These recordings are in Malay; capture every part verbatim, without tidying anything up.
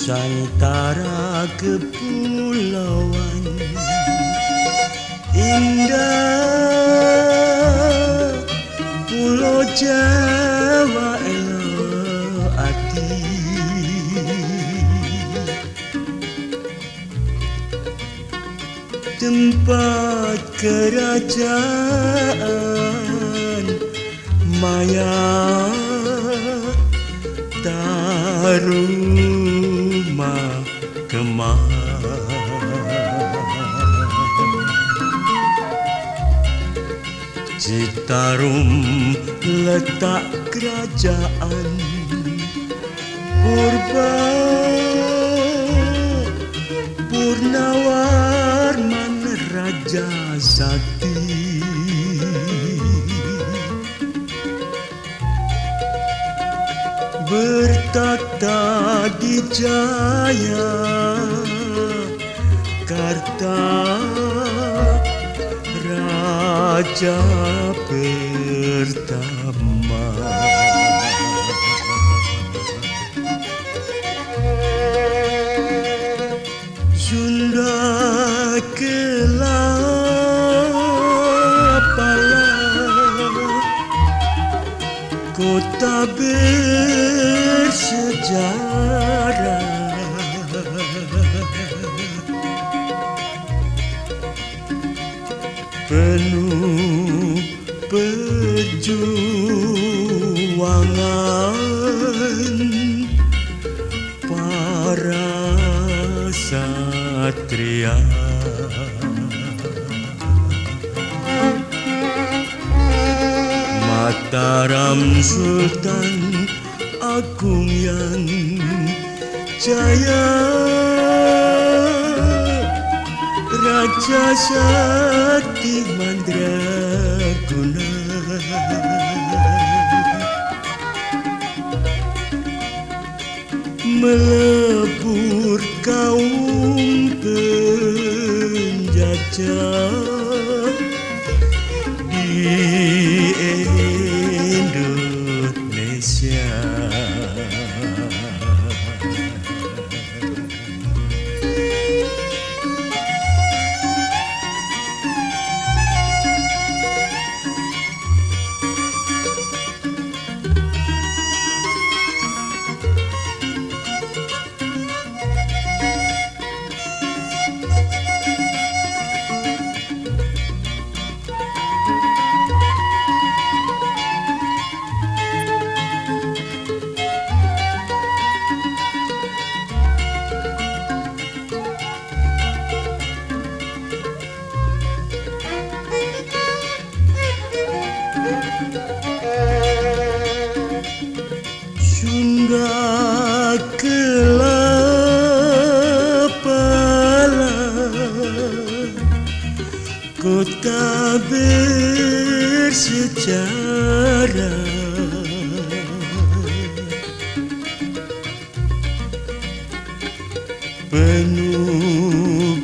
Nusantara kepulauan indah, Pulau Jawa elok ati. Tempat kerajaan Maya Taruma Kemah. Citarum letak kerajaan Purba Purnawarman Raja Sakti. Bertata di Jaya Karta, Raja pertama. Sunda Kelapala, kota bersejarah. Penuh perjuangan para satria. Mataram Sultan Agung yang jaya, Raja Sakti Mandraguna. Melebur kaum penjajah di Indonesia. Sunda Kelapala, kota bersejarah. Penuh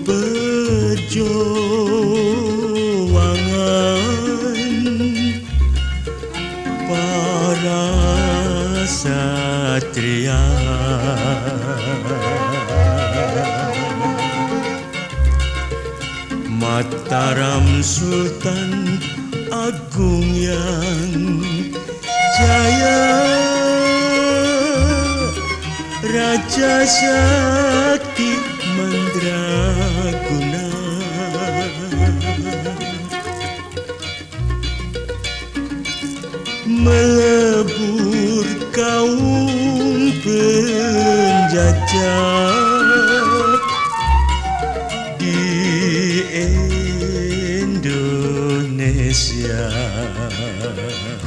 perjuangan para satria. Mataram Sultan Agung yang jaya, Raja Sakti Mandraguna. Melebur kaum penjajah di Indonesia.